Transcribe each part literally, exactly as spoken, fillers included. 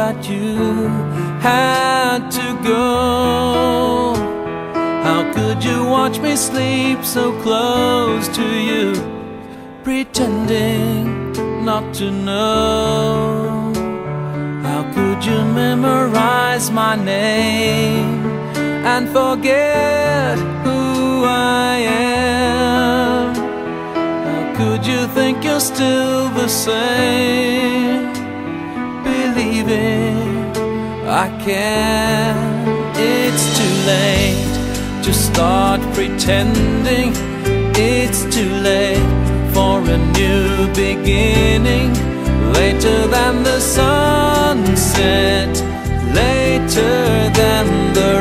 that you had to go. How could you watch me sleep so close to you, pretending not to know? How could you memorize my name and forget who I am? How could you think you're still the same, believing I can? It's too late to start pretending. It's too late for a new beginning. Later than the sunset, later than the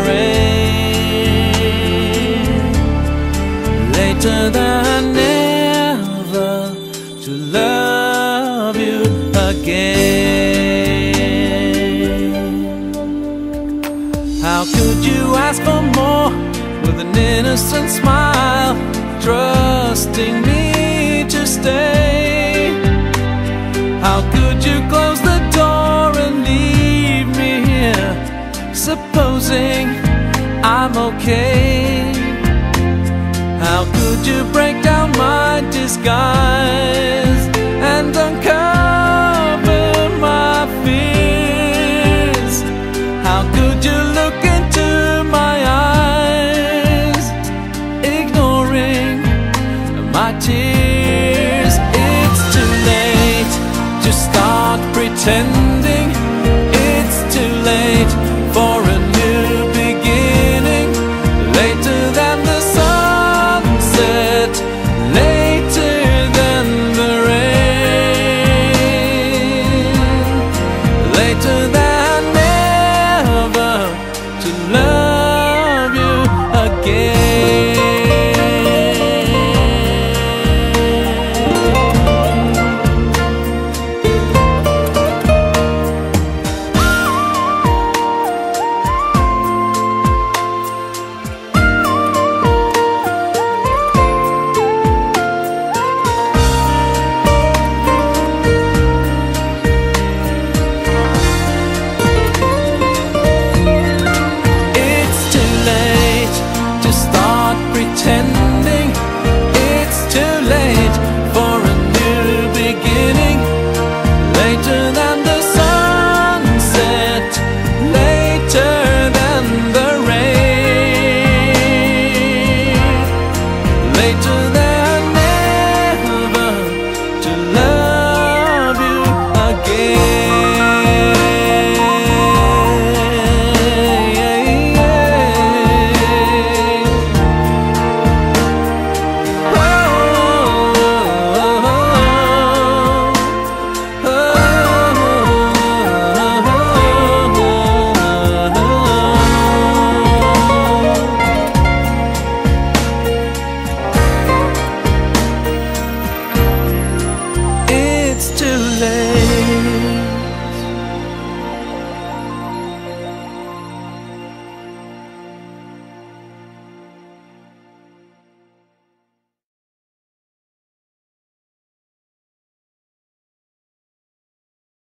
rain, later than never to love you again. How could you ask for more with an innocent smile, trusting me to stay? How could you close the door and leave me here, supposing I'm okay? How could you break down my disguise and uncover my fears? How could you look into my eyes, ignoring my tears? It's too late to start pretending. It's too late for a new beginning. Later than the sunset, later than the rain, later than